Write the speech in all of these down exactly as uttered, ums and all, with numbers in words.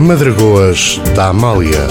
Madragoas da Amália,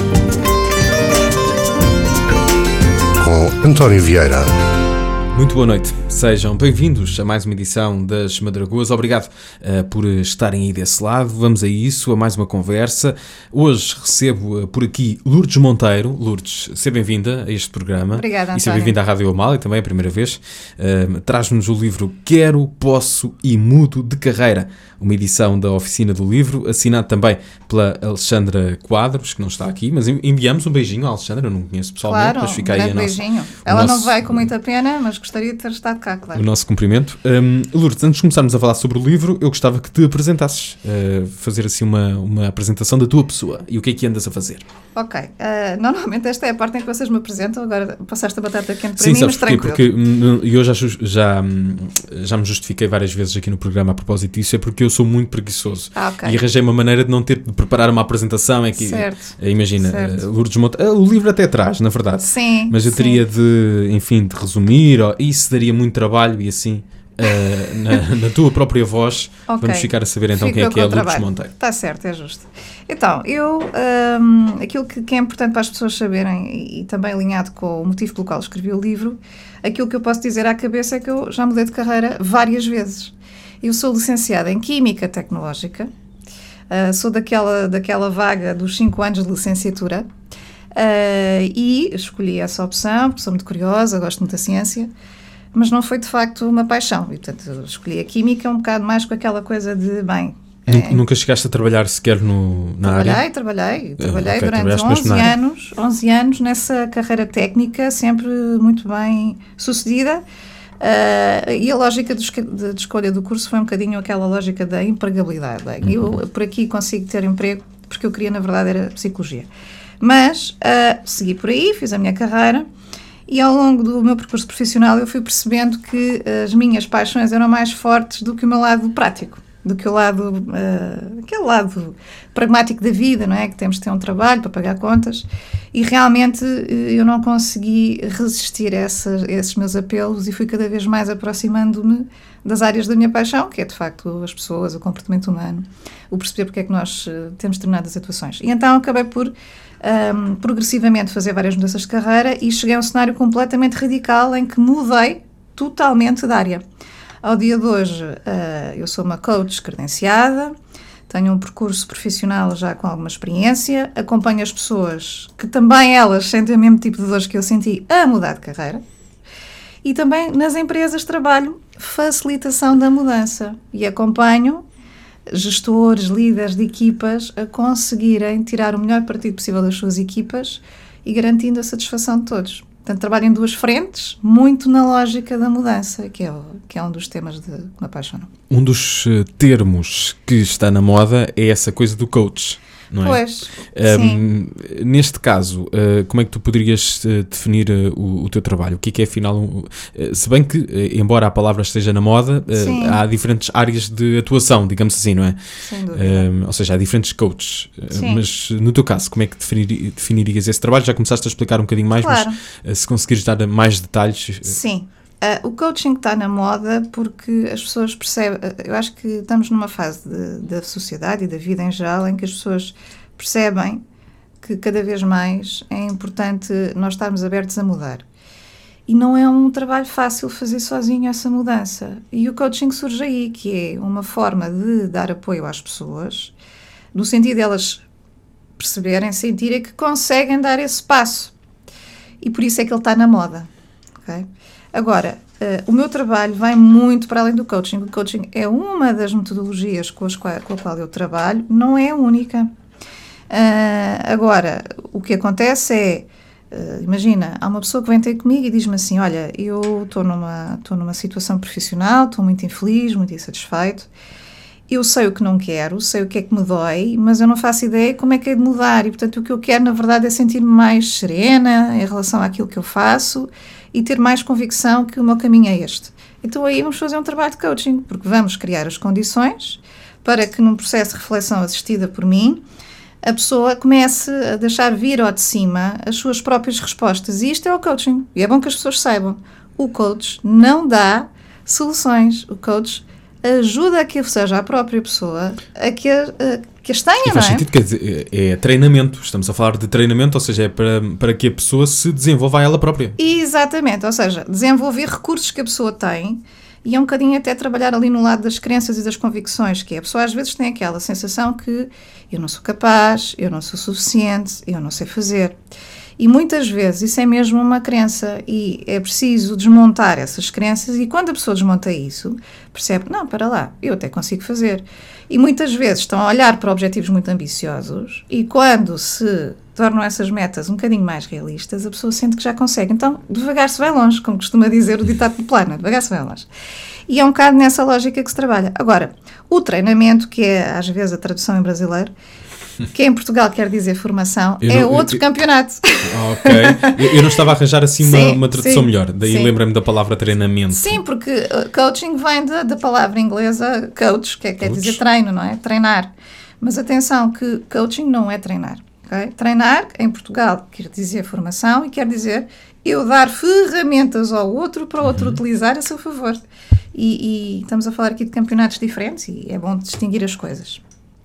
com António Vieira. Muito boa noite, sejam bem-vindos a mais uma edição das Madragoas. Obrigado uh, por estarem aí desse lado. Vamos a isso, a mais uma conversa. Hoje recebo uh, por aqui Lourdes Monteiro. Lourdes, seja bem-vinda a este programa. Obrigada, António. E seja bem-vinda à Rádio Amália, também a primeira vez. Uh, traz-nos o livro Quero, Posso e Mudo de Carreira, uma edição da Oficina do Livro, assinado também pela Alexandra Quadros, que não está aqui, mas enviamos um beijinho à Alexandra, eu não conheço pessoalmente, claro, mas fica um aí a grande nossa, beijinho. Ela nosso, não vai com muita pena, mas gostaria de ter estado cá, claro. O nosso cumprimento. Um, Lourdes, antes de começarmos a falar sobre o livro, eu gostava que te apresentasses, uh, fazer assim uma, uma apresentação da tua pessoa e o que é que andas a fazer. Ok, uh, normalmente esta é a parte em que vocês me apresentam, agora passaste a batata quente para Sim, mim, mas porquê? tranquilo. Porque eu já, já, já me justifiquei várias vezes aqui no programa a propósito disso, é porque eu sou muito preguiçoso. Ah, okay. E arranjei uma maneira de não ter de preparar uma apresentação. É que, certo. Imagina, certo. Lourdes Monteiro, o livro até traz, na verdade. Sim. Mas eu sim. teria de, enfim, de resumir, ou, isso daria muito trabalho e assim, uh, na, na tua própria voz, okay. vamos ficar a saber então Fico quem é que é a Lourdes trabalho. Monteiro. Está certo, é justo. Então, eu, um, aquilo que, que é importante para as pessoas saberem, e, e também alinhado com o motivo pelo qual escrevi o livro, aquilo que eu posso dizer à cabeça é que eu já mudei de carreira várias vezes. Eu sou licenciada em Química Tecnológica, uh, sou daquela, daquela vaga dos cinco anos de licenciatura, uh, e escolhi essa opção, porque sou muito curiosa, gosto muito da ciência, mas não foi de facto uma paixão. E, portanto, escolhi a Química um bocado mais com aquela coisa de, bem... Nunca, é, nunca chegaste a trabalhar sequer no, na trabalhei, área? Trabalhei, trabalhei. Uh, okay, durante onze anos, onze anos nessa carreira técnica, sempre muito bem sucedida. Uh, e a lógica de, de, de escolha do curso foi um bocadinho aquela lógica da empregabilidade. Uhum. Eu por aqui consigo ter emprego porque eu queria, na verdade, era psicologia. Mas uh, segui por aí, fiz a minha carreira e ao longo do meu percurso profissional eu fui percebendo que as minhas paixões eram mais fortes do que o meu lado prático, do que o lado, uh, aquele lado pragmático da vida, não é? Que temos de ter um trabalho para pagar contas. E realmente eu não consegui resistir a, essas, a esses meus apelos e fui cada vez mais aproximando-me das áreas da minha paixão, que é de facto as pessoas, o comportamento humano, o perceber porque é que nós uh, temos determinadas atuações. E então acabei por um, progressivamente fazer várias mudanças de carreira e cheguei a um cenário completamente radical em que mudei totalmente de área. Ao dia de hoje, uh, eu sou uma coach credenciada, tenho um percurso profissional já com alguma experiência, acompanho as pessoas que também elas sentem o mesmo tipo de dores que eu senti a mudar de carreira e também nas empresas trabalho facilitação da mudança e acompanho gestores, líderes de equipas a conseguirem tirar o melhor partido possível das suas equipas e garantindo a satisfação de todos. Portanto, trabalho em duas frentes, muito na lógica da mudança, que é, o, que é um dos temas de, que me apaixonam. Um dos uh, termos que está na moda é essa coisa do coach, não é? Pois, um, sim. Neste caso, uh, como é que tu poderias uh, definir uh, o, o teu trabalho? O que é que é, afinal, um, uh, se bem que, uh, embora a palavra esteja na moda, uh, há diferentes áreas de atuação, digamos assim, não é? Sem dúvida. Uh, ou seja, há diferentes coaches. Uh, mas, no teu caso, como é que definir, definirias esse trabalho? Já começaste a explicar um bocadinho mais, claro. mas uh, se conseguires dar mais detalhes... Uh, Sim. Uh, o coaching está na moda porque as pessoas percebem, eu acho que estamos numa fase de, da sociedade e da vida em geral em que as pessoas percebem que cada vez mais é importante nós estarmos abertos a mudar. E não é um trabalho fácil fazer sozinho essa mudança. E o coaching surge aí, que é uma forma de dar apoio às pessoas, no sentido de elas perceberem, sentirem que conseguem dar esse passo. E por isso é que ele está na moda. Ok? Agora, uh, o meu trabalho vai muito para além do coaching. O coaching é uma das metodologias com, as qual, com a qual eu trabalho, não é a única. Uh, agora, o que acontece é, uh, imagina, há uma pessoa que vem ter comigo e diz-me assim, olha, eu estou numa, estou numa situação profissional, estou muito infeliz, muito insatisfeito, eu sei o que não quero, sei o que é que me dói, mas eu não faço ideia como é que é de mudar e, portanto, o que eu quero, na verdade, é sentir-me mais serena em relação àquilo que eu faço e ter mais convicção que o meu caminho é este. Então aí vamos fazer um trabalho de coaching, porque vamos criar as condições para que num processo de reflexão assistida por mim, a pessoa comece a deixar vir ao de cima as suas próprias respostas. E isto é o coaching. E é bom que as pessoas saibam. O coach não dá soluções. O coach ajuda a que seja a própria pessoa a que, a, que as tenha, e faz não é? sentido, quer dizer, é treinamento, estamos a falar de treinamento, ou seja, é para, para que a pessoa se desenvolva a ela própria. Exatamente, ou seja, desenvolver recursos que a pessoa tem e é um bocadinho até trabalhar ali no lado das crenças e das convicções, que é, a pessoa às vezes tem aquela sensação que eu não sou capaz, eu não sou suficiente, eu não sei fazer. E muitas vezes isso é mesmo uma crença e é preciso desmontar essas crenças e quando a pessoa desmonta isso, percebe, não, para lá, eu até consigo fazer. E muitas vezes estão a olhar para objetivos muito ambiciosos e quando se tornam essas metas um bocadinho mais realistas, a pessoa sente que já consegue. Então, devagar se vai longe, como costuma dizer o ditado popular, devagar se vai longe. E é um bocado nessa lógica que se trabalha. Agora, o treinamento, que é às vezes a tradução em brasileiro, que em Portugal quer dizer formação, Eu é não- outro eu- campeonato. Ok. Eu, eu não estava a arranjar assim uma, Sim, uma tradução sim, melhor, daí sim. lembra-me da palavra treinamento. Sim, porque uh, coaching vem da, da palavra inglesa coach, que é- quer Coach. dizer treino, não é? Treinar. Mas atenção que coaching não é treinar. Okay? Treinar, em Portugal, quer dizer formação e quer dizer eu dar ferramentas ao outro para o outro utilizar a seu favor. E, e estamos a falar aqui de campeonatos diferentes e é bom distinguir as coisas.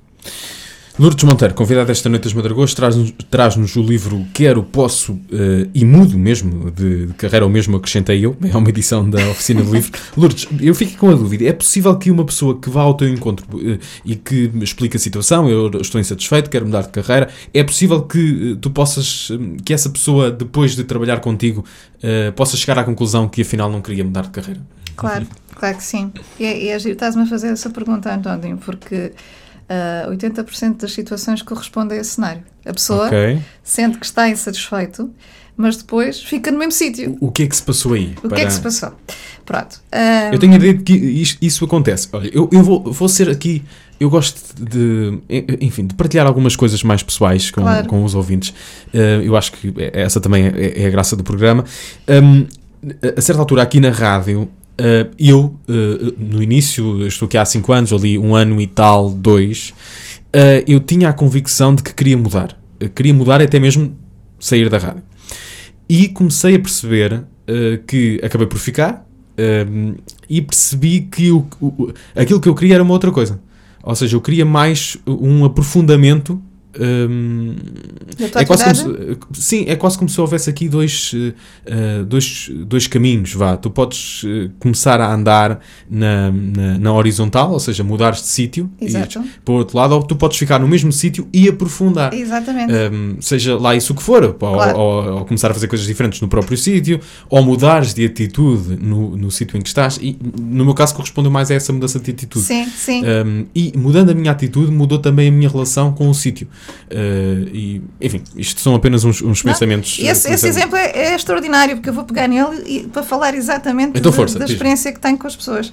Lourdes Monteiro, convidada esta noite das Madragoas, traz-nos, traz-nos o livro Quero, Posso eh, e Mudo mesmo, de, de carreira, ou mesmo acrescentei eu, é uma edição da Oficina do Livro. Lourdes, eu fico com a dúvida, é possível que uma pessoa que vá ao teu encontro eh, e que me explique a situação, eu estou insatisfeito, quero mudar de carreira, é possível que eh, tu possas, eh, que essa pessoa, depois de trabalhar contigo, eh, possa chegar à conclusão que afinal não queria mudar de carreira? Claro, claro que sim. E, é- e é giro, estás-me a fazer essa pergunta, António, porque uh, oitenta por cento das situações correspondem a esse cenário. A pessoa Ok. sente que está insatisfeito, mas depois fica no mesmo sítio. O que é que se passou aí? O que é que se passou? Pronto. uh, Eu tenho a ideia de que isto- isso acontece. Olha, eu, eu vou, vou ser aqui. Eu gosto de, enfim, de partilhar algumas coisas mais pessoais com, Claro. com os ouvintes. Uh, eu acho que essa também é, é a graça do programa. Um, a certa altura, aqui na rádio, uh, eu, uh, no início, eu estou aqui há cinco anos, ali um ano e tal, dois, uh, eu tinha a convicção de que queria mudar. Uh, queria mudar até mesmo sair da rádio. E comecei a perceber uh, que acabei por ficar um, e percebi que o, o, aquilo que eu queria era uma outra coisa. Ou seja, eu queria mais um aprofundamento. Um, Da tua é quase como atividade? se, sim, é quase como se houvesse aqui dois, uh, dois, dois caminhos. Vá. Tu podes uh, começar a andar na, na, na horizontal, ou seja, mudares de sítio e Exato. ires para o outro lado, ou tu podes ficar no mesmo sítio e aprofundar. Exatamente. Um, seja lá isso que for, ou, Claro. ou- ou começar a fazer coisas diferentes no próprio sítio, ou mudares de atitude no, no sítio em que estás, e no meu caso correspondeu mais a essa mudança de atitude. Sim, sim. Um, e mudando a minha atitude, mudou também a minha relação com o sítio. Uh, e, enfim, isto são apenas uns, uns Não, pensamentos. Esse, esse pensamentos. exemplo é, é extraordinário, porque eu vou pegar nele e, para falar exatamente Então de- força, da diz-me. experiência que tenho com as pessoas.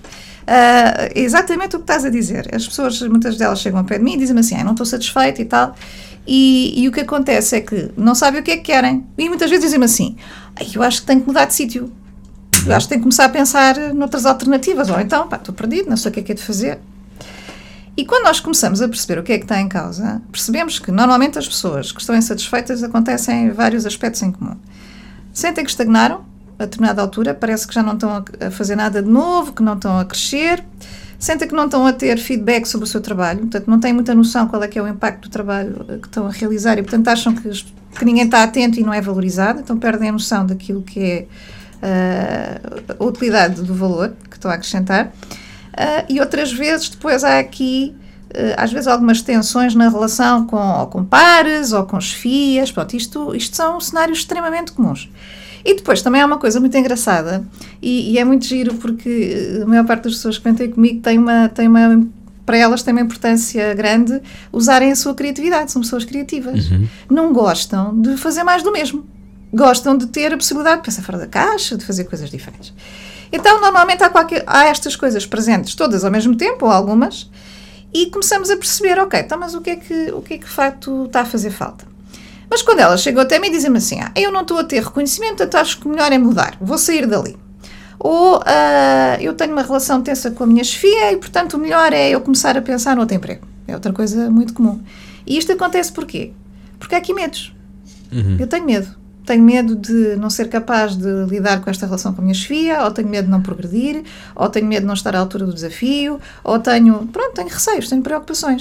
Ah, exatamente o que estás a dizer. As pessoas, muitas delas chegam ao pé de mim e dizem-me assim, ah, não estou satisfeita e tal. E, e o que acontece é que não sabem o que é que querem. E muitas vezes dizem-me assim, "Ai, eu acho que tenho que mudar de sítio. Eu acho que tenho que começar a pensar noutras alternativas. Ou então, pá, estou perdido, não sei o que é que é de fazer. E quando nós começamos a perceber o que é que está em causa, percebemos que normalmente as pessoas que estão insatisfeitas acontecem vários aspectos em comum. Sentem que estagnaram a determinada altura, parece que já não estão a fazer nada de novo, que não estão a crescer, sentem que não estão a ter feedback sobre o seu trabalho, portanto não têm muita noção qual é que é o impacto do trabalho que estão a realizar e portanto acham que, que ninguém está atento e não é valorizado, então perdem a noção daquilo que é uh, a utilidade do valor que estão a acrescentar. Uh, e outras vezes, depois há aqui, uh, às vezes, algumas tensões na relação com, ou com pares ou com chefias. Pronto, isto, isto são cenários extremamente comuns. E depois também há uma coisa muito engraçada e, e é muito giro porque a maior parte das pessoas que vêm ter comigo tem uma, tem uma, para elas tem uma importância grande usarem a sua criatividade, são pessoas criativas. Uhum. Não gostam de fazer mais do mesmo. Gostam de ter a possibilidade de pensar fora da caixa, de fazer coisas diferentes. Então, normalmente há, qualquer, há estas coisas presentes todas ao mesmo tempo, ou algumas, e começamos a perceber, ok, então, mas o que é que, o que é que de facto está a fazer falta? Mas quando elas chegam até mim e dizem-me assim, ah, eu não estou a ter reconhecimento, portanto acho que o melhor é mudar, vou sair dali. Ou uh, eu tenho uma relação tensa com a minha chefia e, portanto, o melhor é eu começar a pensar no outro emprego. É outra coisa muito comum. E isto acontece porquê? Porque há aqui medos. Uhum. Eu tenho medo. Tenho medo de não ser capaz de lidar com esta relação com a minha chefia, ou tenho medo de não progredir, ou tenho medo de não estar à altura do desafio, ou tenho, pronto, tenho receios, tenho preocupações.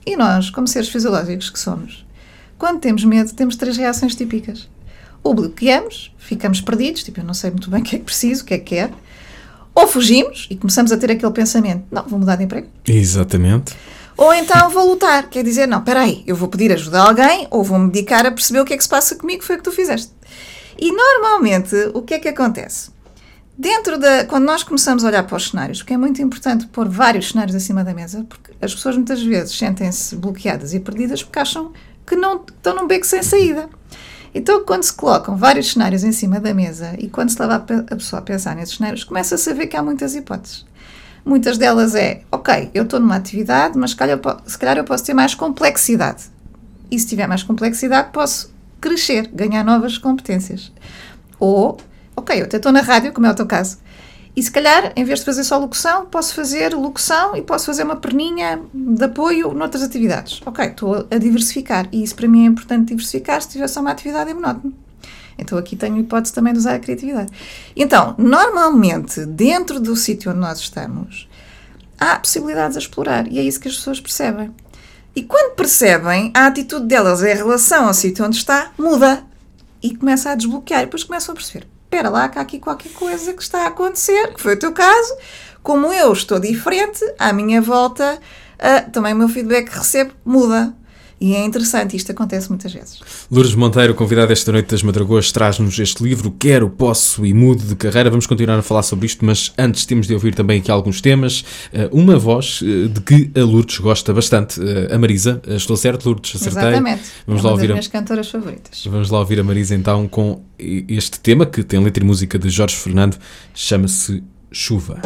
E nós, como seres fisiológicos que somos, quando temos medo, temos três reações típicas. Ou bloqueamos, ficamos perdidos, tipo, eu não sei muito bem o que é que preciso, o que é que quero. Ou fugimos e começamos a ter aquele pensamento, não, vou mudar de emprego. Exatamente. Ou então vou lutar, quer dizer, não, espera aí, eu vou pedir ajuda a alguém ou vou-me dedicar a perceber o que é que se passa comigo, foi o que tu fizeste. E normalmente, o que é que acontece? Dentro da, quando nós começamos a olhar para os cenários, porque é muito importante pôr vários cenários acima da mesa, porque as pessoas muitas vezes sentem-se bloqueadas e perdidas porque acham que não estão num beco sem saída. Então, quando se colocam vários cenários em cima da mesa e quando se leva a pessoa a pensar nesses cenários, começa-se a ver que há muitas hipóteses. Muitas delas é, ok, eu estou numa atividade, mas se calhar, se calhar eu posso ter mais complexidade. E se tiver mais complexidade, posso crescer, ganhar novas competências. Ou, ok, eu até estou na rádio, como é o teu caso, e se calhar, em vez de fazer só locução, posso fazer locução e posso fazer uma perninha de apoio noutras atividades. Ok, estou a diversificar. E isso para mim é importante diversificar se tiver só uma atividade é monótono. Então aqui tenho a hipótese também de usar a criatividade. Então, normalmente, dentro do sítio onde nós estamos, há possibilidades a explorar. E é isso que as pessoas percebem. E quando percebem, a atitude delas em relação ao sítio onde está muda. E começa a desbloquear. E depois começam a perceber, espera lá, que há aqui qualquer coisa que está a acontecer, que foi o teu caso. Como eu estou diferente, à minha volta, uh, também o meu feedback que recebo muda. E é interessante, isto acontece muitas vezes. Lourdes Monteiro, convidada esta noite das Madragoas, traz-nos este livro, Quero, Posso e Mudo de Carreira. Vamos continuar a falar sobre isto, mas antes temos de ouvir também aqui alguns temas. Uma voz de que a Lourdes gosta bastante, a Marisa. Estou certo, Lourdes? Acertei? Exatamente. Vamos é lá uma ouvir das a... minhas cantoras favoritas. Vamos lá ouvir a Marisa então com este tema, que tem letra e música de Jorge Fernando, chama-se Chuva.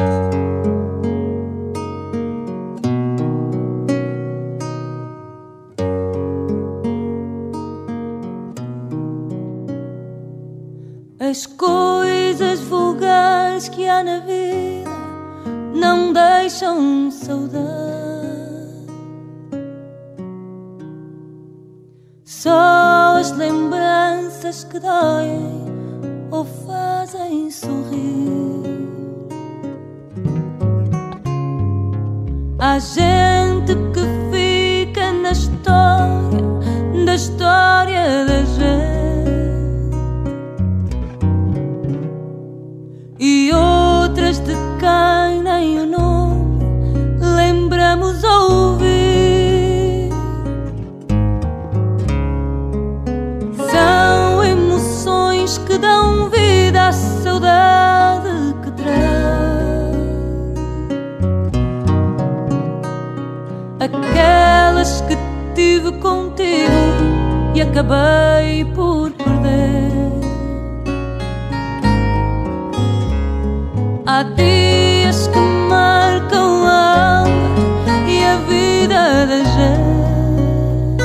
As coisas vulgares que há na vida não deixam saudade. Só as lembranças que doem ou fazem sorrir. Há gente que fica na história, da história da gente. E outras de quem nem o nome lembramos ouvir. São emoções que dão vida à saudade que traz. Aquelas que tive contigo e acabei por perder. Há dias que marcam a alma e a vida da gente.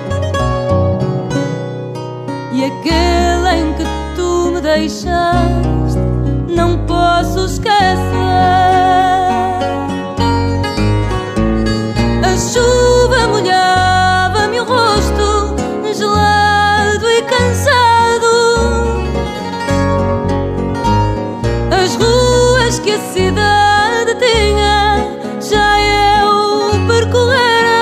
E aquele em que tu me deixaste não posso esquecer. A chuva molhava-me o rosto, gelado e cansado. As ruas que a cidade tinha já eu percorrera.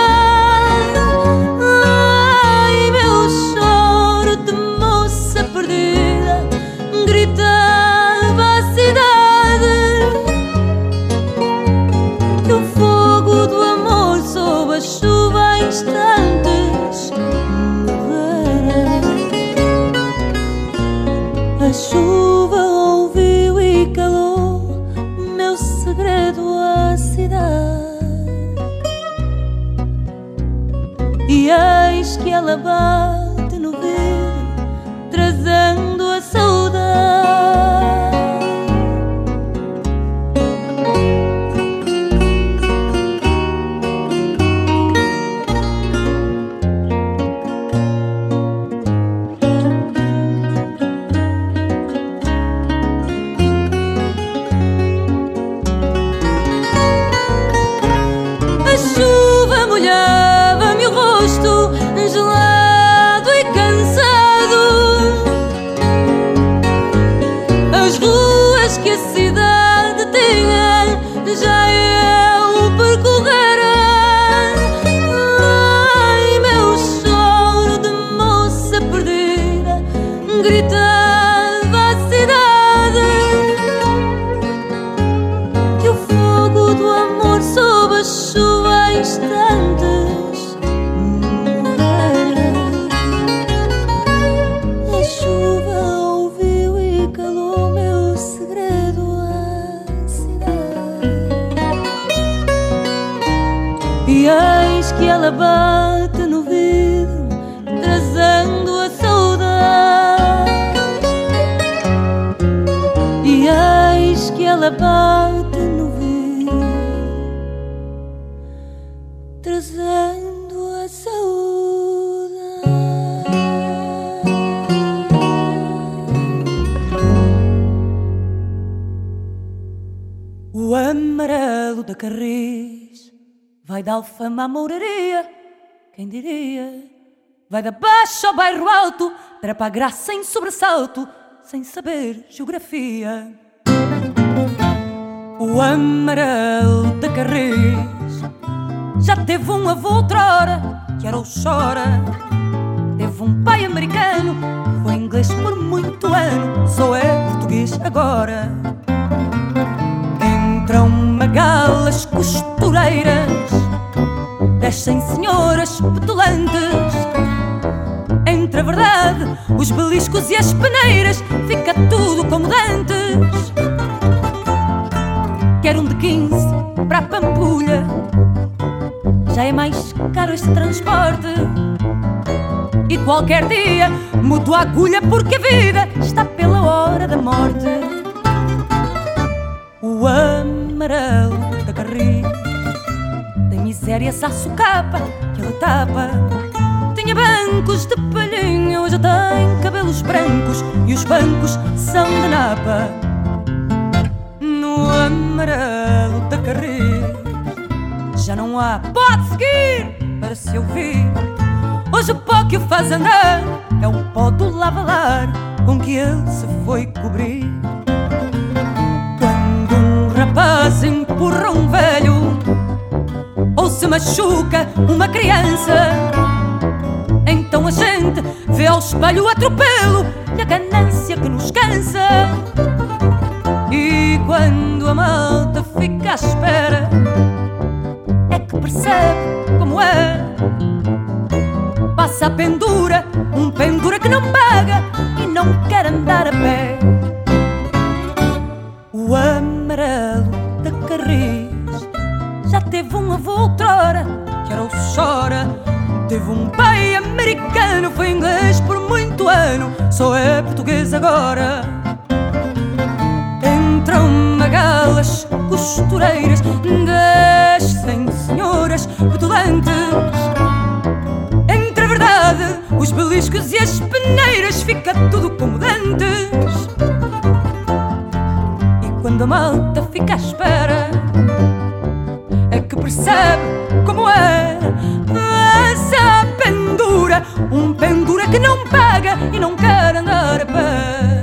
Ai, meu choro de moça perdida gritava a cidade. Que o fogo do amor sob a chuva em instantes morrera. A chuva ouviu e calou meu segredo à cidade. E eis que ela bate no vidro, trazendo a saudade. ela bate no vidro, trazendo a saudade. E eis que ela bate no vidro, trazendo a saudade. O amarelo da Carris vai da Alfama à Mouraria, quem diria? Vai da Baixa ao bairro alto, trepa a graça em sobressalto, sem saber geografia. O amarelo da Carris já teve um avô outrora, que era o Chora. Teve um pai americano, foi inglês por muito ano, só é português agora. Entram magalas costureiras, descem senhoras petulantes. Entre a verdade, os beliscos e as peneiras, fica tudo como dantes. Quer um de quinze para a Pampulha, já é mais caro este transporte. E qualquer dia mudo a agulha porque a vida está pela hora da morte. O amarelo da Carris tem misérias à socapa que ele tapa. Tinha bancos de palhinha, hoje tem cabelos brancos e os bancos são de napa. No amarelo da Carris já não há pode seguir para se ouvir. Hoje o pó que o faz andar é o pó do lavalar com que ele se foi cobrir. Quando um rapaz empurra um velho ou se machuca uma criança, então a gente vê ao espelho o atropelo e a ganância que nos cansa. E quando a malta fica à espera é que percebe como é. Passa a pendura, um pendura que não paga e não quer andar a pé. O amarelo da Carris já teve um avô outrora, que era o Chora. Teve um pai americano, foi inglês por muito ano, só é português agora. Entram magalas costureiras, descem senhoras petulantes. Entre a verdade, os beliscos e as peneiras, fica tudo como dantes. E quando a malta fica à espera é que percebe como é. Essa pendura, um pendura que não paga e não quer andar a pé.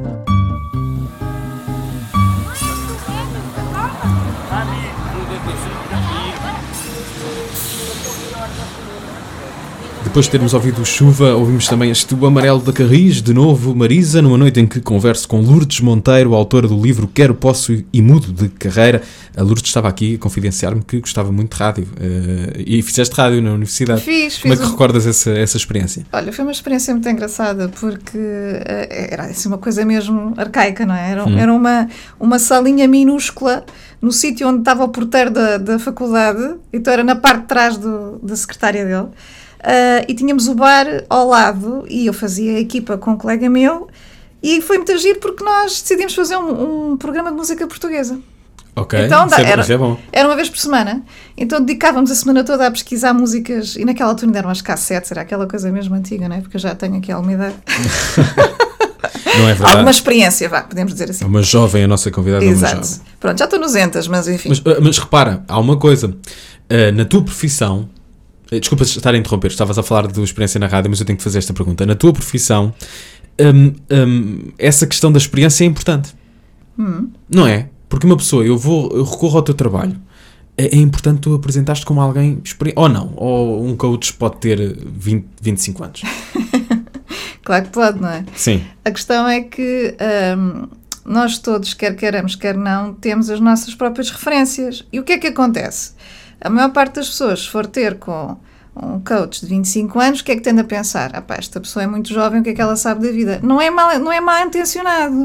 Depois de termos ouvido Chuva, ouvimos também este O Amarelo da Carris, de novo Marisa, numa noite em que converso com Lourdes Monteiro, autora do livro Quero, Posso e Mudo de Carreira. A Lourdes estava aqui a confidenciar-me que gostava muito de rádio. Uh, e fizeste rádio na universidade. Fiz, fiz. Como é que um... recordas essa, essa experiência? Olha, foi uma experiência muito engraçada, porque uh, era assim, uma coisa mesmo arcaica, não é? Era, hum. era uma, uma salinha minúscula no sítio onde estava o porteiro da, da faculdade, então era na parte de trás do, da secretária dele. Uh, e tínhamos o bar ao lado e eu fazia equipa com um colega meu e foi muito giro porque nós decidimos fazer um, um programa de música portuguesa. Ok, então, isso, é, era, isso é bom. Era uma vez por semana, então dedicávamos a semana toda a pesquisar músicas e naquela altura eram as cassetes, era aquela coisa mesmo antiga, não é? Porque eu já tenho aqui alguma idade. Não é verdade. Alguma experiência, vá, podemos dizer assim. É uma jovem, a nossa convidada. Exato. É uma jovem. Pronto, já estou nos entas, mas enfim. Mas, mas repara, há uma coisa, uh, na tua profissão, desculpa estar a interromper, estavas a falar da tua experiência na rádio, mas eu tenho que fazer esta pergunta. Na tua profissão, hum, hum, essa questão da experiência é importante. Hum. Não é? Porque uma pessoa, eu vou, eu recorro ao teu trabalho, é, é importante tu apresentares-te como alguém experiente, ou não, ou um coach pode ter vinte, vinte e cinco anos. Claro que pode, não é? Sim. A questão é que hum, nós todos, quer queiramos, quer não, temos as nossas próprias referências. E o que é que acontece? A maior parte das pessoas, se for ter com um coach de vinte e cinco anos, o que é que tende a pensar? Ah pá, esta pessoa é muito jovem, o que é que ela sabe da vida? Não é mal, não é mal intencionado,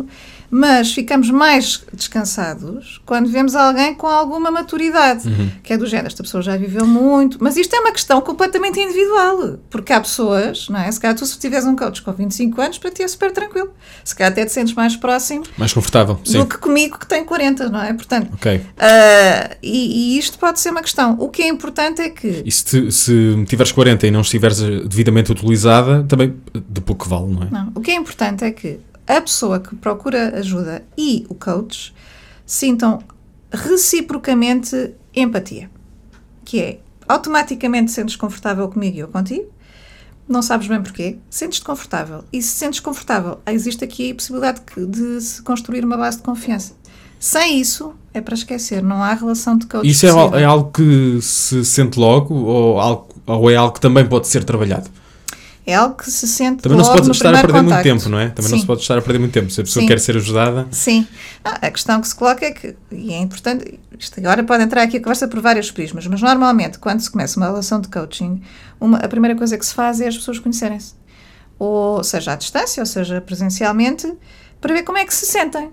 Mas ficamos mais descansados quando vemos alguém com alguma maturidade, uhum. que é do género, esta pessoa já viveu muito, mas isto é uma questão completamente individual, porque há pessoas, não é? Se calhar tu, se tiveres um coach com vinte e cinco anos, para ti é super tranquilo, se calhar até te sentes mais próximo, mais confortável, sim. do que comigo que tem quarenta, não é? Portanto, okay. uh, e, e isto pode ser uma questão. O que é importante é que... E se, te, se tiveres quarenta e não estiveres devidamente utilizada, também de pouco vale, não é? Não, o que é importante é que a pessoa que procura ajuda e o coach sintam reciprocamente empatia, que é, automaticamente sentes confortável comigo e eu contigo, não sabes bem porquê, sentes-te confortável, e se sentes confortável, existe aqui a possibilidade de se construir uma base de confiança. Sem isso, é para esquecer, não há relação de coach. Isso é, é algo que se sente logo, ou, algo, ou é algo que também pode ser trabalhado? É algo que se sente também logo não se pode estar a perder contacto. muito tempo, não é? Também Sim. não se pode estar a perder muito tempo. Se a pessoa Sim. quer ser ajudada... Sim. Ah, a questão que se coloca é que, e é importante, isto agora pode entrar aqui a conversa por vários prismas, mas normalmente, quando se começa uma relação de coaching, uma, a primeira coisa que se faz é as pessoas conhecerem-se. Ou seja à distância, ou seja presencialmente, para ver como é que se sentem.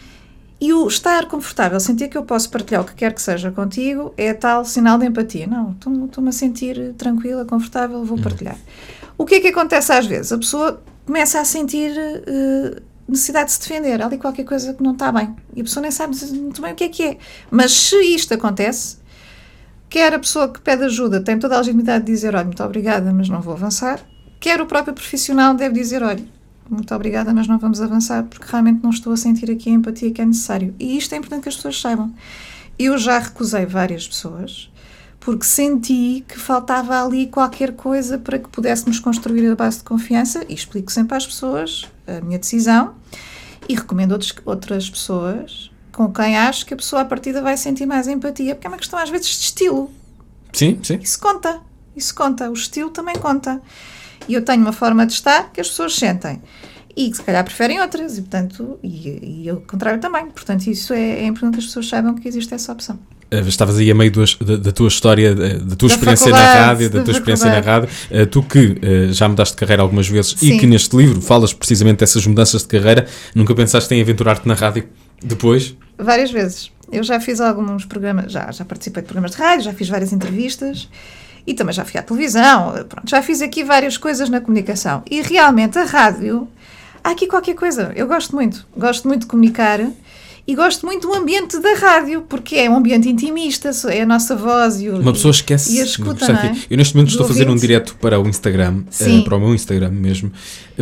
E o estar confortável, sentir que eu posso partilhar o que quer que seja contigo, é tal sinal de empatia. Não, estou-me a sentir tranquila, confortável, vou partilhar. O que é que acontece às vezes? A pessoa começa a sentir uh, necessidade de se defender. Há ali qualquer coisa que não está bem. E a pessoa nem sabe muito bem o que é que é. Mas se isto acontece, quer a pessoa que pede ajuda tem toda a legitimidade de dizer, olha, muito obrigada, mas não vou avançar. Quer o próprio profissional deve dizer, olha, muito obrigada, mas não vamos avançar, porque realmente não estou a sentir aqui a empatia que é necessário. E isto é importante que as pessoas saibam. Eu já recusei várias pessoas, porque senti que faltava ali qualquer coisa para que pudéssemos construir a base de confiança, e explico sempre às pessoas a minha decisão, e recomendo outros, outras pessoas com quem acho que a pessoa à partida vai sentir mais empatia, porque é uma questão às vezes de estilo. Sim, sim. Isso conta, isso conta, o estilo também conta. E eu tenho uma forma de estar que as pessoas sentem. E que se calhar preferem outras, e portanto, e, e o contrário também. Portanto, isso é, é importante que as pessoas saibam que existe essa opção. Estavas aí a meio do, da, da tua história, da, da tua da experiência na rádio, da, da tua experiência na rádio, uh, tu que uh, já mudaste de carreira algumas vezes. Sim. E que neste livro falas precisamente dessas mudanças de carreira, nunca pensaste em aventurar-te na rádio depois? Várias vezes. Eu já fiz alguns programas, já, já participei de programas de rádio, já fiz várias entrevistas e também já fui à televisão, pronto, já fiz aqui várias coisas na comunicação. E realmente a rádio, há aqui qualquer coisa, eu gosto muito, gosto muito de comunicar. E gosto muito do ambiente da rádio, porque é um ambiente intimista, é a nossa voz e o, uma pessoa esquece e a escuta, não é? Eu neste momento do estou a fazer ouvinte. um direto para o Instagram, uh, para o meu Instagram mesmo,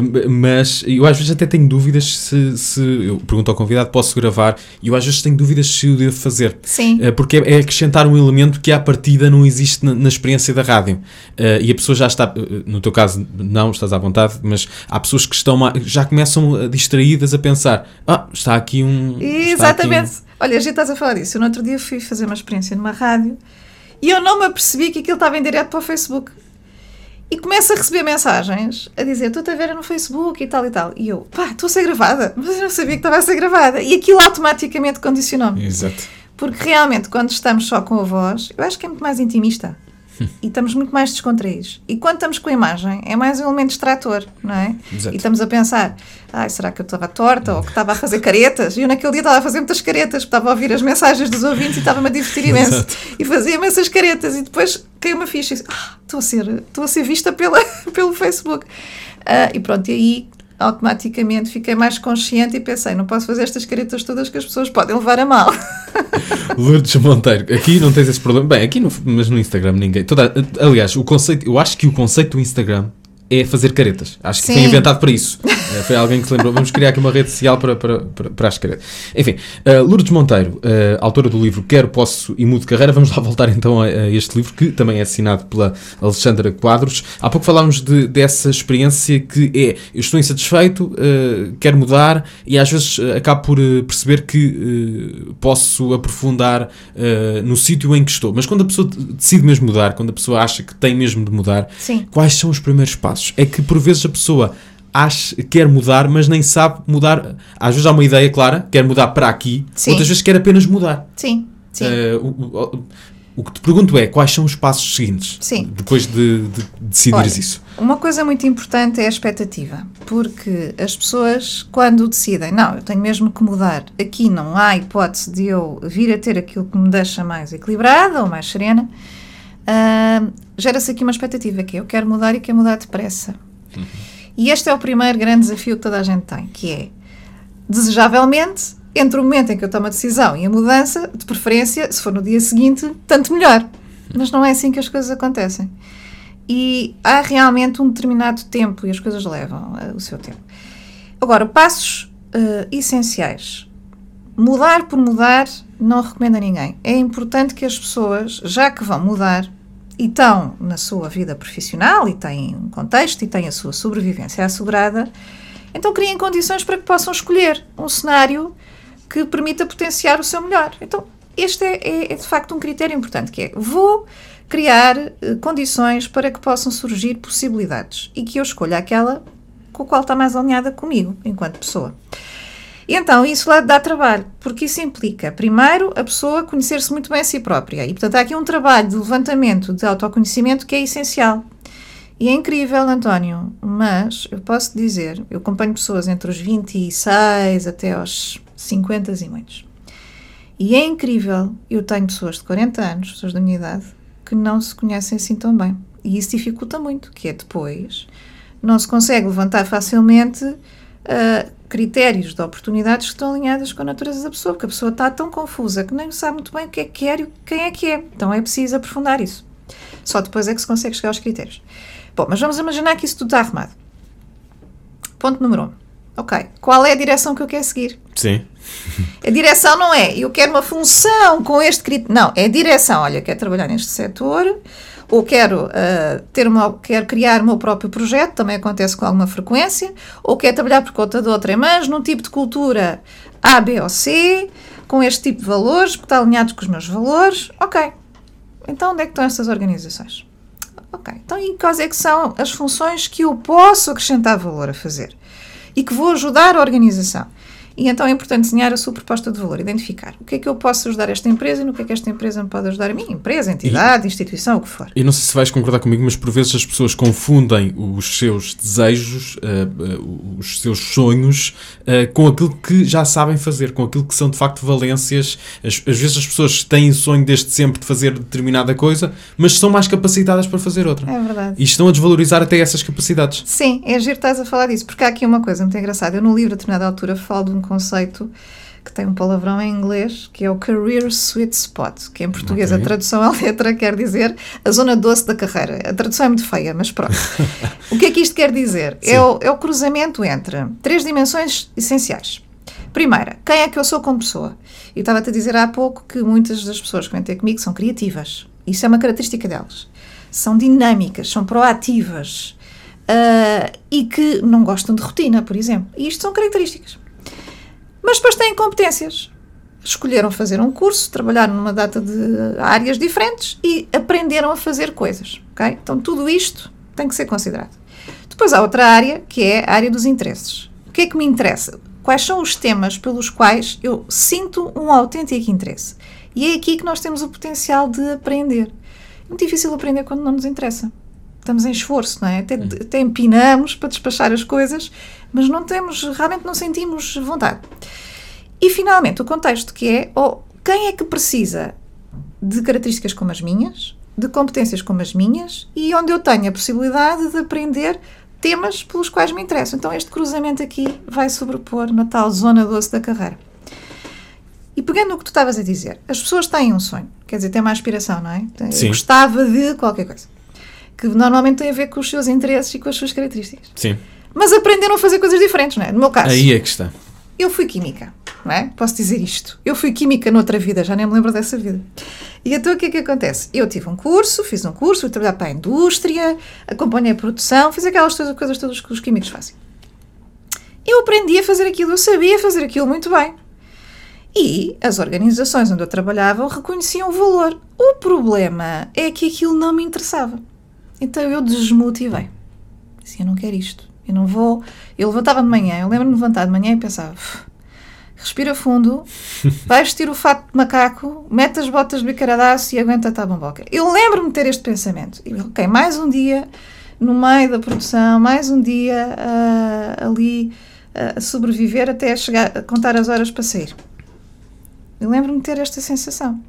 mas eu às vezes até tenho dúvidas se, se eu pergunto ao convidado, posso gravar, e eu às vezes tenho dúvidas se eu devo fazer. Sim. Uh, porque é, é acrescentar um elemento que à partida não existe na, na experiência da rádio. Uh, e a pessoa já está, no teu caso não, estás à vontade, mas há pessoas que estão já começam distraídas a pensar, ah, está aqui um... Exatamente. Um... Olha, a gente estás a falar disso. Eu no outro dia fui fazer uma experiência numa rádio e eu não me apercebi que aquilo estava em direto para o Facebook. E começo a receber mensagens a dizer, estou-te a ver no Facebook e tal e tal. E eu, pá, estou a ser gravada. Mas eu não sabia que estava a ser gravada. E aquilo automaticamente condicionou-me. Exato. Porque realmente, quando estamos só com a voz, eu acho que é muito mais intimista. E estamos muito mais descontraídos. E quando estamos com a imagem, é mais um elemento distrator, não é? Exato. E estamos a pensar, ai, será que eu estava torta ou que estava a fazer caretas? E eu naquele dia estava a fazer muitas caretas, porque estava a ouvir as mensagens dos ouvintes e estava-me a divertir imenso. Exato. E fazia imensas caretas. E depois caiu uma ficha e disse, ah, estou a ser, estou a ser vista pela, pelo Facebook. Uh, e pronto, e aí automaticamente fiquei mais consciente e pensei, não posso fazer estas caretas todas que as pessoas podem levar a mal. Lourdes Monteiro, aqui não tens esse problema. Bem, aqui no, mas no Instagram ninguém. Toda, aliás, o conceito, eu acho que o conceito do Instagram é fazer caretas. Acho que Sim. foi inventado para isso. Uh, foi alguém que se lembrou. Vamos criar aqui uma rede social para, para, para, para as caretas. Enfim, uh, Lourdes Monteiro, uh, autora do livro Quero, Posso e Mudo de Carreira. Vamos lá voltar então a, a este livro, que também é assinado pela Alexandra Quadros. Há pouco falámos de, dessa experiência que é, eu estou insatisfeito, uh, quero mudar e às vezes uh, acabo por uh, perceber que uh, posso aprofundar uh, no sítio em que estou. Mas quando a pessoa decide mesmo mudar, quando a pessoa acha que tem mesmo de mudar, Sim. quais são os primeiros passos? É que por vezes a pessoa acha, quer mudar, mas nem sabe mudar. Às vezes há uma ideia clara, quer mudar para aqui, Sim. outras vezes quer apenas mudar. Sim, sim. Uh, o, o, O que te pergunto é, quais são os passos seguintes? Sim. Depois de, de decidires Olha, isso. Uma coisa muito importante é a expectativa, porque as pessoas, quando decidem, não, eu tenho mesmo que mudar, aqui não há hipótese de eu vir a ter aquilo que me deixa mais equilibrada ou mais serena, uh, gera-se aqui uma expectativa, que é, eu quero mudar e quero mudar depressa. Uhum. E este é o primeiro grande desafio que toda a gente tem, que é, desejavelmente, entre o momento em que eu tomo a decisão e a mudança, de preferência, se for no dia seguinte, tanto melhor. Mas não é assim que as coisas acontecem. E há realmente um determinado tempo, e as coisas levam uh, o seu tempo. Agora, passos uh, essenciais. Mudar por mudar não recomendo a ninguém. É importante que as pessoas, já que vão mudar, e estão na sua vida profissional, e têm um contexto, e têm a sua sobrevivência assegurada, então criem condições para que possam escolher um cenário que permita potenciar o seu melhor. Então, este é, é, é de facto um critério importante, que é, vou criar uh, condições para que possam surgir possibilidades e que eu escolha aquela com a qual está mais alinhada comigo, enquanto pessoa. E então, isso lá dá trabalho, porque isso implica, primeiro, a pessoa conhecer-se muito bem a si própria. E, portanto, há aqui um trabalho de levantamento de autoconhecimento que é essencial. E é incrível, António, mas eu posso dizer, eu acompanho pessoas entre os vinte e seis até aos cinquenta e muitos. E é incrível, eu tenho pessoas de quarenta anos, pessoas da minha idade, que não se conhecem assim tão bem. E isso dificulta muito, que é depois, não se consegue levantar facilmente uh, critérios de oportunidades que estão alinhadas com a natureza da pessoa, porque a pessoa está tão confusa que nem sabe muito bem o que é que quer e quem é que é. Então é preciso aprofundar isso. Só depois é que se consegue chegar aos critérios. Bom, mas vamos imaginar que isso tudo está arrumado. Ponto número um. Ok, qual é a direção que eu quero seguir? Sim. A direção não é, eu quero uma função com este critério. Não, é a direção. Olha, quero trabalhar neste setor, ou quero, uh, ter uma, quero criar o meu próprio projeto, também acontece com alguma frequência, ou quero trabalhar por conta de outra, mas num tipo de cultura A, B ou C, com este tipo de valores, porque está alinhado com os meus valores. Ok, então onde é que estão essas organizações? Ok, então e quais é que são as funções que eu posso acrescentar valor a fazer? E que vou ajudar a organização. E então é importante desenhar a sua proposta de valor, identificar o que é que eu posso ajudar esta empresa e no que é que esta empresa me pode ajudar a mim, empresa, entidade, e, instituição, o que for. E não sei se vais concordar comigo, mas por vezes as pessoas confundem os seus desejos, uh, uh, os seus sonhos, uh, com aquilo que já sabem fazer, com aquilo que são de facto valências. Às, às vezes as pessoas têm o sonho desde sempre de fazer determinada coisa, mas são mais capacitadas para fazer outra. É verdade. E estão a desvalorizar até essas capacidades. Sim, é giro estás a falar disso, porque há aqui uma coisa muito engraçada. Eu no livro, a determinada altura, falo de um conceito que tem um palavrão em inglês, que é o Career Sweet Spot, que em português okay. A tradução à letra quer dizer a zona doce da carreira. A tradução é muito feia, mas pronto. O que é que isto quer dizer? É o, é o cruzamento entre três dimensões essenciais. Primeira, quem é que eu sou como pessoa? Eu estava-te a dizer há pouco que muitas das pessoas que vêm ter comigo são criativas. Isso é uma característica delas. São dinâmicas, são proativas uh, e que não gostam de rotina, por exemplo. E isto são características. Mas depois têm competências. Escolheram fazer um curso, trabalharam numa data de áreas diferentes e aprenderam a fazer coisas. Okay? Então tudo isto tem que ser considerado. Depois há outra área, que é a área dos interesses. O que é que me interessa? Quais são os temas pelos quais eu sinto um autêntico interesse? E é aqui que nós temos o potencial de aprender. É muito difícil aprender quando não nos interessa. Estamos em esforço, não é? Até, até empinamos para despachar as coisas, mas não temos, realmente não sentimos vontade. E, finalmente, o contexto, que é oh, quem é que precisa de características como as minhas, de competências como as minhas, e onde eu tenho a possibilidade de aprender temas pelos quais me interessam. Então, este cruzamento aqui vai sobrepor na tal zona doce da carreira. E pegando no que tu estavas a dizer, as pessoas têm um sonho, quer dizer, têm uma aspiração, não é? Eu Sim. gostava de qualquer coisa. Que normalmente tem a ver com os seus interesses e com as suas características. Sim. Mas aprenderam a fazer coisas diferentes, não é? No meu caso. Aí é que está. Eu fui química, não é? Posso dizer isto. Eu fui química noutra vida, já nem me lembro dessa vida. E então o que é que acontece? Eu tive um curso, fiz um curso, fui trabalhar para a indústria, acompanhei a produção, fiz aquelas coisas todas que os químicos fazem. Eu aprendi a fazer aquilo, eu sabia fazer aquilo muito bem. E as organizações onde eu trabalhava reconheciam o valor. O problema é que aquilo não me interessava. Então eu desmotivei. Disse, eu não quero isto. Eu não vou... Eu levantava de manhã, eu lembro-me de levantar de manhã e pensava, respira fundo, vai vestir o fato de macaco, mete as botas de bicaradaço e aguenta-te a bomboca. Eu lembro-me de ter este pensamento. E, ok, mais um dia no meio da produção, mais um dia uh, ali uh, a sobreviver até chegar a contar as horas para sair. Eu lembro-me de ter esta sensação.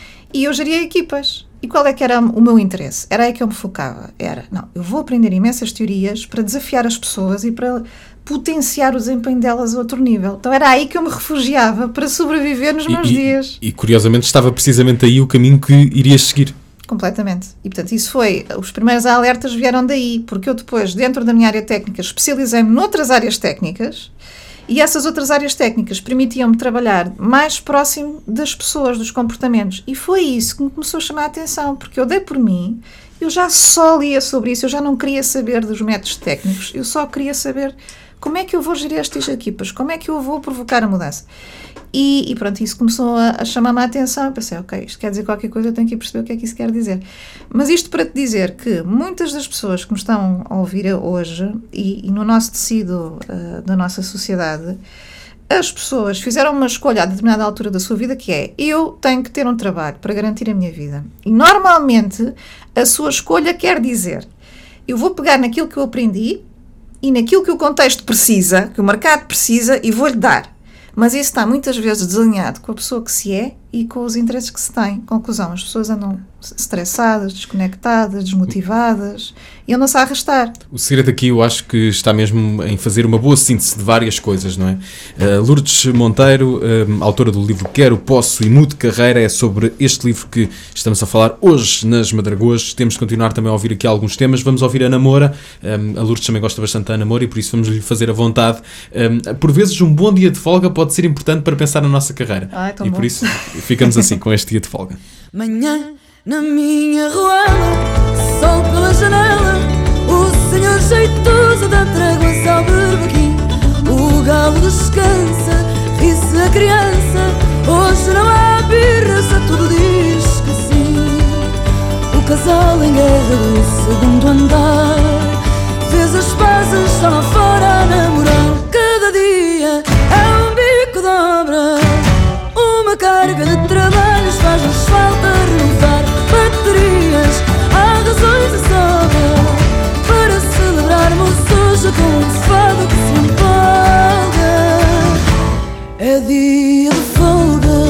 E eu geria equipas. E qual é que era o meu interesse? Era aí que eu me focava. Era, não, eu vou aprender imensas teorias para desafiar as pessoas e para potenciar o desempenho delas a outro nível. Então era aí que eu me refugiava para sobreviver nos e, meus e, dias. E curiosamente estava precisamente aí o caminho que irias seguir. Completamente. E portanto isso foi, os primeiros alertas vieram daí, porque eu depois, dentro da minha área técnica, especializei-me noutras áreas técnicas. E essas outras áreas técnicas permitiam-me trabalhar mais próximo das pessoas, dos comportamentos. E foi isso que me começou a chamar a atenção, porque eu dei por mim, eu já só lia sobre isso, eu já não queria saber dos métodos técnicos, eu só queria saber como é que eu vou gerir estas equipas, como é que eu vou provocar a mudança. E, e pronto, isso começou a, a chamar-me a atenção. Eu pensei, ok, isto quer dizer qualquer coisa, eu tenho que perceber o que é que isso quer dizer. Mas isto para te dizer que muitas das pessoas que me estão a ouvir hoje e, e no nosso tecido uh, da nossa sociedade, as pessoas fizeram uma escolha a determinada altura da sua vida que é, eu tenho que ter um trabalho para garantir a minha vida. E normalmente a sua escolha quer dizer, eu vou pegar naquilo que eu aprendi e naquilo que o contexto precisa, que o mercado precisa, e vou-lhe dar. Mas isso está muitas vezes desalinhado com a pessoa que se é e com os interesses que se tem. Conclusão, as pessoas andam estressadas, desconectadas, desmotivadas e andam-se a arrastar. O segredo aqui eu acho que está mesmo em fazer uma boa síntese de várias coisas, não é? Uh, Lourdes Monteiro, uh, autora do livro Quero, Posso e Mude Carreira, é sobre este livro que estamos a falar hoje nas Madragoas. Temos de continuar também a ouvir aqui alguns temas. Vamos ouvir a Ana Moura. Um, a Lourdes também gosta bastante da Ana Moura e por isso vamos lhe fazer a vontade. Um, por vezes um bom dia de folga pode ser importante para pensar na nossa carreira. Ai, tão e bom. por isso ficamos assim com este dia de folga. Manhã na minha ruela, sol pela janela, o senhor jeitoso dá tréguas ao berbequim. O galo descansa, ri-se a criança, hoje não há birra, se tudo diz que sim. O casal em guerra do segundo andar fez as pazes só lá fora a namorar. Cada dia é um bico de obra, uma carga de trabalhos faz-nos falta renovar baterias, há razões de sobra para celebrarmos hoje com um fado que se empolga. É dia de folga,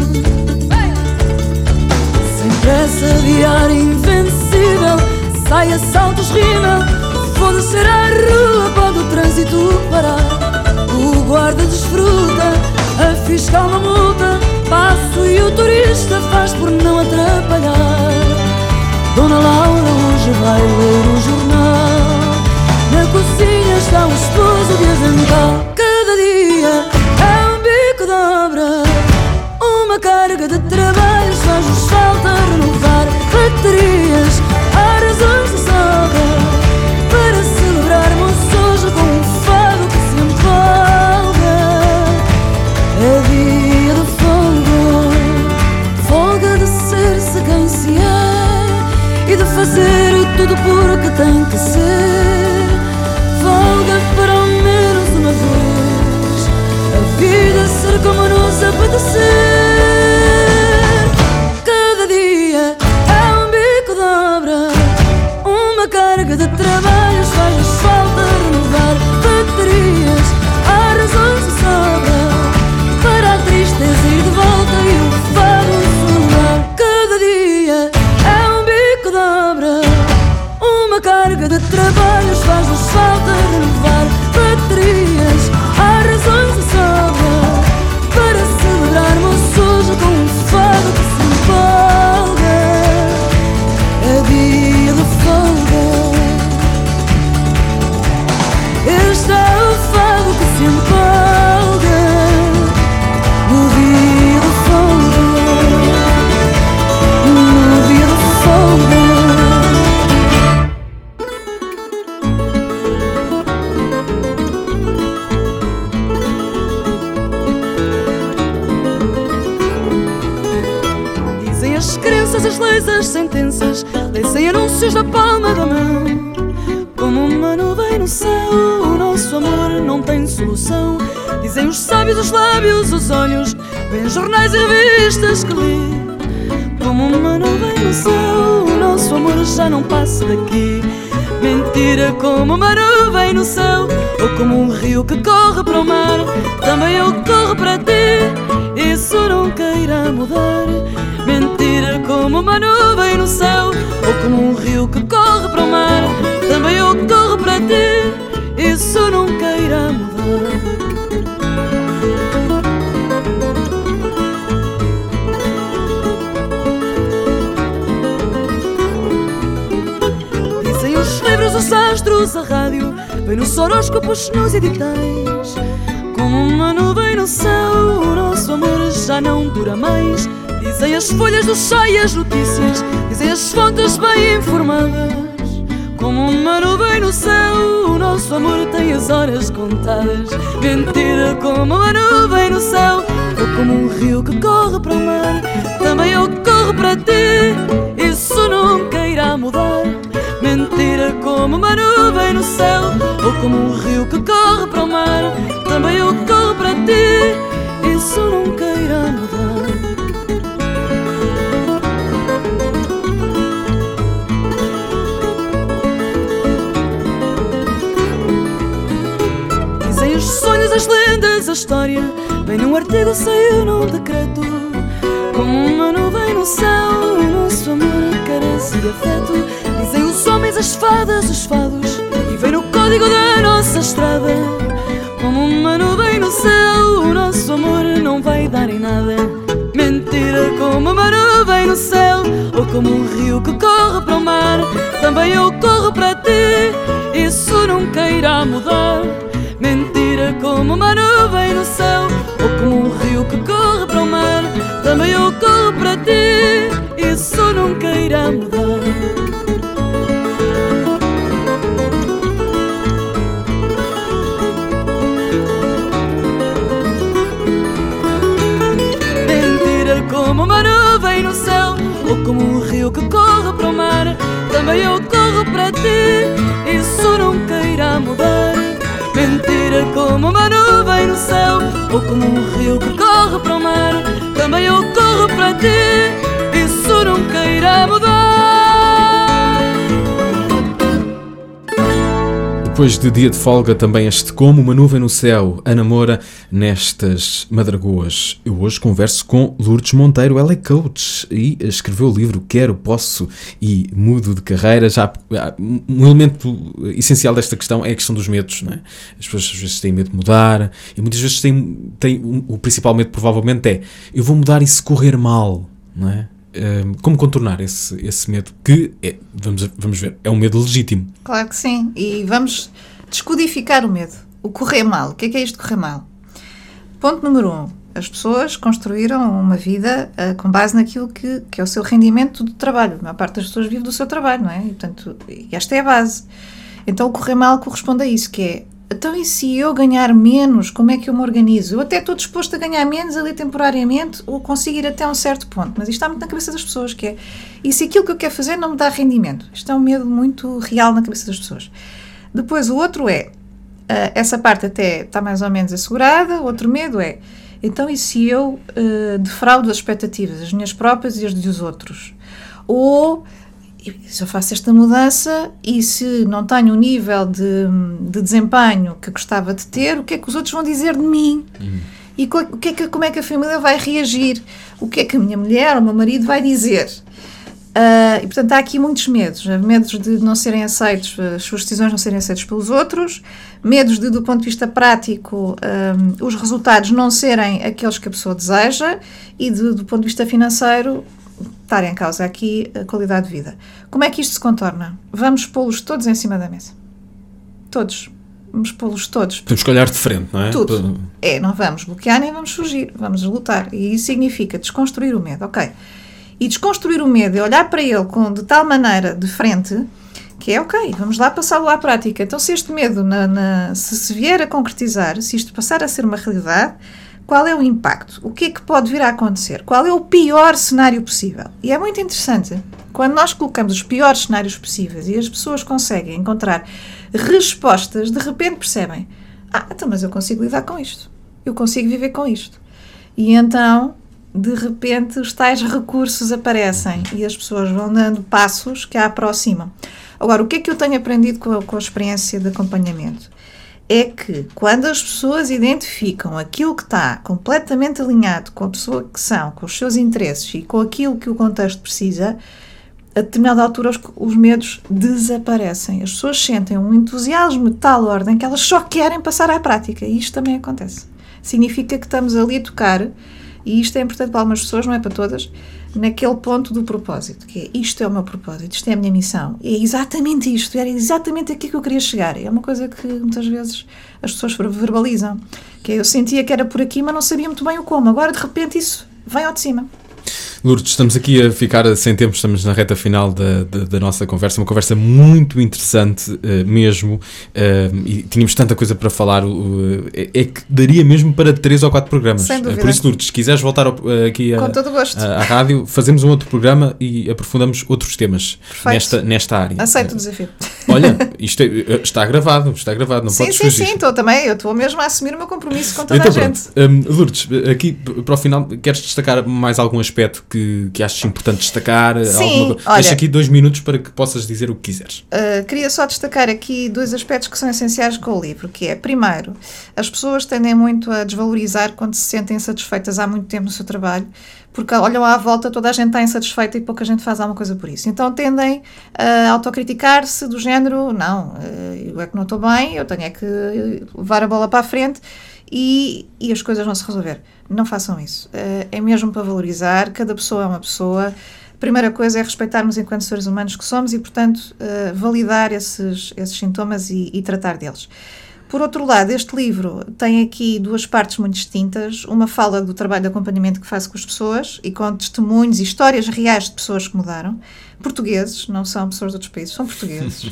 sem pressa, diário invencível, saia, saltos, rímel, vou descer à rua, pode o trânsito parar. O guarda desfruta, a fiscal não multa, passo e o turista faz por não atrapalhar. Dona Laura hoje vai ler o jornal, na cozinha está o esposo de avental. Cada dia é um bico de obra, uma carga de trabalhos faz-nos falta renovar baterias, há razões de sobra para celebrarmos hoje com um fado que se empolga. É dia de folga, folga de ser-se quem se é e de fazer tudo porque tem que ser. Folga para ao menos uma vez a vida ser como nos apetecer. Cada dia é um bico de obra, uma carga de trabalhos faz-nos falta renovar baterias, há razões de sobra para a tristeza ir de volta e o fado celebrar. Cada dia é um bico de obra, uma carga de trabalhos faz-nos falta renovar baterias, há razões de sobra para celebrarmos hoje com um fado que se empolga. É dia de folga, este é o fado que se empolga. No dia de folga, no dia de folga. Dizem as crenças, as leis, as sentenças, descem anúncios da palma da mão. Como uma nuvem no céu, o nosso amor não tem solução. Dizem os sábios, os lábios, os olhos, vêm os jornais e revistas que li. Como uma nuvem no céu, o nosso amor já não passa daqui. Mentira, como uma nuvem no céu, ou como um rio que corre para o mar. Também eu corro para ti, isso nunca irá mudar. Mentira, como uma nuvem no céu, ou como um rio que corre para o mar. Também eu corro para ti, isso nunca irá mudar. Os astros, a rádio, vem nos horóscopos, nos editais. Como uma nuvem no céu, o nosso amor já não dura mais. Dizem as folhas do chá e as notícias, dizem as fontes bem informadas. Como uma nuvem no céu, o nosso amor tem as horas contadas. Mentira, como uma nuvem no céu, ou como um rio que corre para o mar. Também eu corro para ti, isso nunca irá mudar. Mentira, como uma nuvem no céu, ou como um rio que corre para o mar. Também eu corro para ti, isso nunca irá mudar. Dizem os sonhos, as lendas, a história, vem num artigo, saiu num decreto. Como uma nuvem no céu, o nosso amor carece de afeto. Dizem os homens, as fadas, os fados, e vem no código da nossa estrada. Como uma nuvem no céu, o nosso amor não vai dar em nada. Mentira, como uma nuvem no céu, ou como um rio que corre para o mar. Também eu corro para ti, isso nunca irá mudar. Mentira, como uma nuvem no céu, ou como um rio que corre para o mar. Também eu corro para ti, isso nunca irá mudar. Como uma nuvem no céu, ou como um rio que corre para o mar. Também eu corro para ti, isso nunca irá mudar. Mentira, como uma nuvem no céu, ou como um rio que corre para o mar. Também eu corro para ti, isso nunca irá mudar. Depois de dia de folga, também este Como uma Nuvem no Céu, Ana Moura, nestas Madragoas. Eu hoje converso com Lourdes Monteiro, ela é coach e escreveu o livro Quero, Posso e Mudo de Carreira. Já, um elemento essencial desta questão é a questão dos medos, não é? As pessoas às vezes têm medo de mudar e muitas vezes têm, têm o principal medo provavelmente é eu vou mudar e se correr mal, não é? Como contornar esse, esse medo que, é, vamos, vamos ver, é um medo legítimo. Claro que sim. E vamos descodificar o medo. O correr mal. O que é que é isto de correr mal? Ponto número um. As pessoas construíram uma vida uh, com base naquilo que, que é o seu rendimento do trabalho. A maior parte das pessoas vive do seu trabalho, não é? E, portanto, esta é a base. Então, o correr mal corresponde a isso, que é então, e se eu ganhar menos, como é que eu me organizo? Eu até estou disposto a ganhar menos ali temporariamente ou consigo ir até um certo ponto, mas isto está muito na cabeça das pessoas, que é, e se aquilo que eu quero fazer não me dá rendimento? Isto é um medo muito real na cabeça das pessoas. Depois, o outro é, uh, essa parte até está mais ou menos assegurada, o outro medo é, então, e se eu uh, defraudo as expectativas, as minhas próprias e as dos outros? Ou se eu faço esta mudança e se não tenho o nível de, de desempenho que gostava de ter, o que é que os outros vão dizer de mim? Uhum. E co- o que é que, como é que a família vai reagir? O que é que a minha mulher ou o meu marido vai dizer? Uh, e, portanto, há aqui muitos medos. Medos de não serem aceitos, as suas decisões não serem aceitas pelos outros. Medos de, do ponto de vista prático, um, os resultados não serem aqueles que a pessoa deseja. E, de, do ponto de vista financeiro, estar em causa aqui a qualidade de vida. Como é que isto se contorna? Vamos pô-los todos em cima da mesa. Todos. Vamos pô-los todos. Temos que olhar de frente, não é? Tudo. É, não vamos bloquear nem vamos fugir. Vamos lutar. E isso significa desconstruir o medo. Ok. E desconstruir o medo é olhar para ele com, de tal maneira de frente que é ok, vamos lá passá-lo à prática. Então, se este medo, na, na, se se vier a concretizar, se isto passar a ser uma realidade, qual é o impacto? O que é que pode vir a acontecer? Qual é o pior cenário possível? E é muito interessante, quando nós colocamos os piores cenários possíveis e as pessoas conseguem encontrar respostas, de repente percebem, ah, então, mas eu consigo lidar com isto. eu consigo viver com isto. E então, de repente, os tais recursos aparecem e as pessoas vão dando passos que a aproximam. Agora, o que é que eu tenho aprendido com a, com a experiência de acompanhamento? É que quando as pessoas identificam aquilo que está completamente alinhado com a pessoa que são, com os seus interesses e com aquilo que o contexto precisa, a determinada altura os, os medos desaparecem. As pessoas sentem um entusiasmo de tal ordem que elas só querem passar à prática. E isto também acontece. Significa que estamos ali a tocar, e isto é importante para algumas pessoas, não é para todas, naquele ponto do propósito, que é isto é o meu propósito, isto é a minha missão, é exatamente isto, era exatamente aqui que eu queria chegar. É uma coisa que muitas vezes as pessoas verbalizam, que é, eu sentia que era por aqui, mas não sabia muito bem o como, agora de repente isso vem ao de cima. Lourdes, estamos aqui a ficar sem tempo, estamos na reta final da, da, da nossa conversa, uma conversa muito interessante uh, mesmo, uh, e tínhamos tanta coisa para falar, uh, é, é que daria mesmo para três ou quatro programas. Sem dúvida. Uh, por isso, Lourdes, se quiseres voltar ao, uh, aqui a, Com todo o gosto. a, à rádio, fazemos um outro programa e aprofundamos outros temas nesta, nesta área. Aceito o desafio. Olha, isto é, está gravado, está gravado, não sim, podes sim, fugir. Sim, estou também, eu estou mesmo a assumir o meu compromisso com toda então, a gente. Pronto, um, Lourdes, aqui para o final, queres destacar mais algum aspecto que, que achas importante destacar? Sim, alguma... olha, deixa aqui dois minutos para que possas dizer o que quiseres. Uh, queria só destacar aqui dois aspectos que são essenciais com o livro, que é, primeiro, as pessoas tendem muito a desvalorizar quando se sentem insatisfeitas há muito tempo no seu trabalho, porque olham à volta, toda a gente está insatisfeita e pouca gente faz alguma coisa por isso. Então tendem a autocriticar-se do género, não, eu é que não estou bem, eu tenho é que levar a bola para a frente e, e as coisas vão se resolver. Não façam isso. É mesmo para valorizar, cada pessoa é uma pessoa. A primeira coisa é respeitarmos enquanto seres humanos que somos e, portanto, validar esses, esses sintomas e, e tratar deles. Por outro lado, este livro tem aqui duas partes muito distintas. Uma fala do trabalho de acompanhamento que faço com as pessoas e com testemunhos e histórias reais de pessoas que mudaram. Portugueses, não são pessoas de outros países, são portugueses.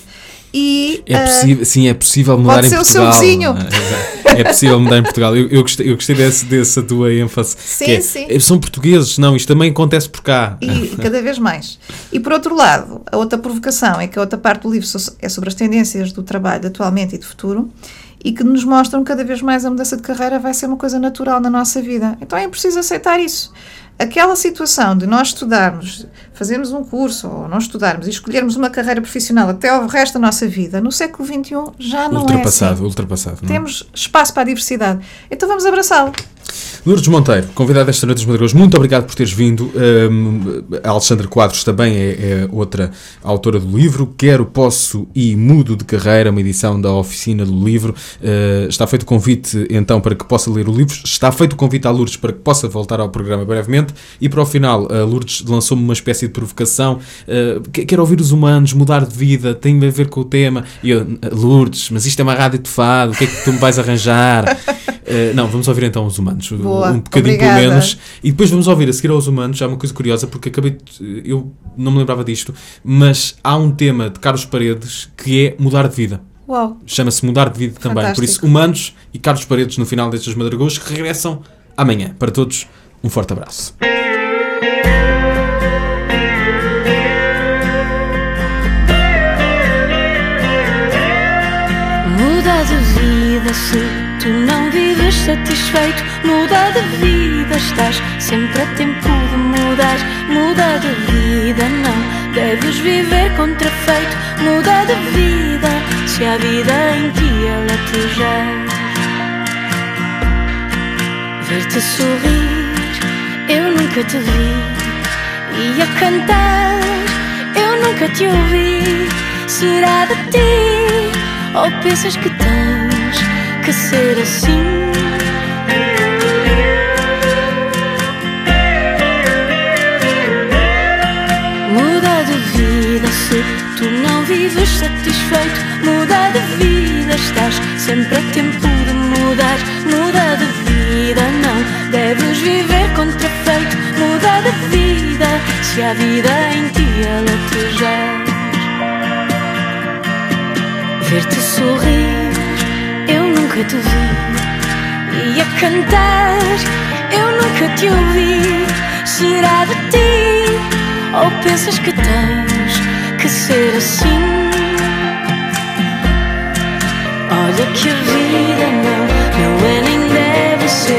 E, é possível, uh, sim, é possível mudar em Portugal. Pode ser o seu vizinho. É, é possível mudar em Portugal. Eu, eu gostei, eu gostei desse, dessa tua ênfase. Sim, que é, sim. São portugueses, não, isto também acontece por cá. E cada vez mais. E por outro lado, a outra provocação é que a outra parte do livro é sobre as tendências do trabalho de atualmente e de futuro, e que nos mostram cada vez mais a mudança de carreira vai ser uma coisa natural na nossa vida. Então é preciso aceitar isso. Aquela situação de nós estudarmos, fazermos um curso ou não estudarmos e escolhermos uma carreira profissional até ao resto da nossa vida, no século vinte e um já não ultrapassado, é assim. Ultrapassado, não? Temos espaço para a diversidade. Então vamos abraçá-lo. Lourdes Monteiro, convidada esta noite dos Madrugões, muito obrigado por teres vindo. Um, a Alexandra Quadros também é, é outra autora do livro. Quero, Posso e Mudo de Carreira, uma edição da Oficina do Livro. Uh, está feito o convite então para que possa ler o livro. Está feito o convite à Lourdes para que possa voltar ao programa brevemente. E para o final, a Lourdes lançou-me uma espécie de provocação. Uh, quero ouvir os humanos, mudar de vida, tem a ver com o tema. E eu, Lourdes, mas isto é uma rádio de fado, o que é que tu me vais arranjar? Uh, não, vamos ouvir então os humanos. Boa, um bocadinho obrigada. Pelo menos. E depois vamos ouvir a seguir aos humanos. Já uma coisa curiosa, porque acabei de, eu não me lembrava disto, mas há um tema de Carlos Paredes que é mudar de vida. Uau. Chama-se Mudar de Vida também. Fantástico. Por isso, humanos e Carlos Paredes no final destes Madragões que regressam amanhã. Para todos, um forte abraço. Muda de vida se tu não vives satisfeito. Muda de vida, estás sempre a tempo de mudar. Muda de vida, não deves viver contrafeito. Muda de vida, se a vida em ti ela latejar. Ver-te sorrir, eu nunca te vi. E a cantar, eu nunca te ouvi. Será de ti, ou pensas que tens que ser assim? Muda de vida se tu não vives satisfeito. Muda de vida, estás sempre a tempo de mudar. Muda de vida, não deves viver contrafeito. Muda de vida, se a vida em ti ela te já. Ver-te sorrir, eu nunca te vi. E a cantar, eu nunca te ouvi. Será de ti, ou pensas que tens que ser assim? Olha que a vida não, não é nem deve ser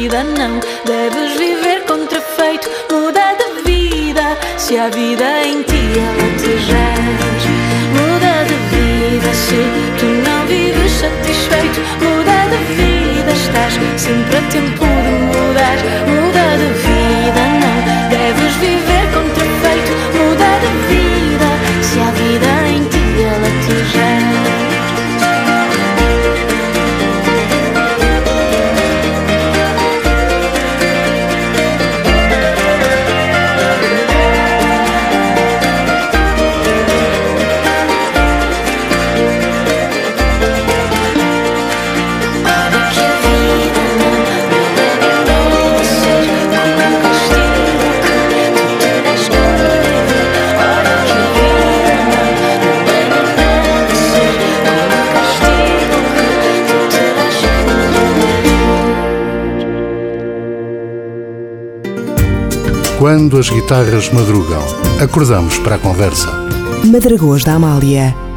vida não deves viver contrafeito. Muda de vida se a vida em ti ela te gera. Muda de vida se tu não vives satisfeito. Muda de vida, estás sempre a tempo de mudar. Muda de vida, não deves viver contrafeito. Muda de vida se a vida em ti ela te gera. Quando as guitarras madrugam, acordamos para a conversa. Madragoas da Amália.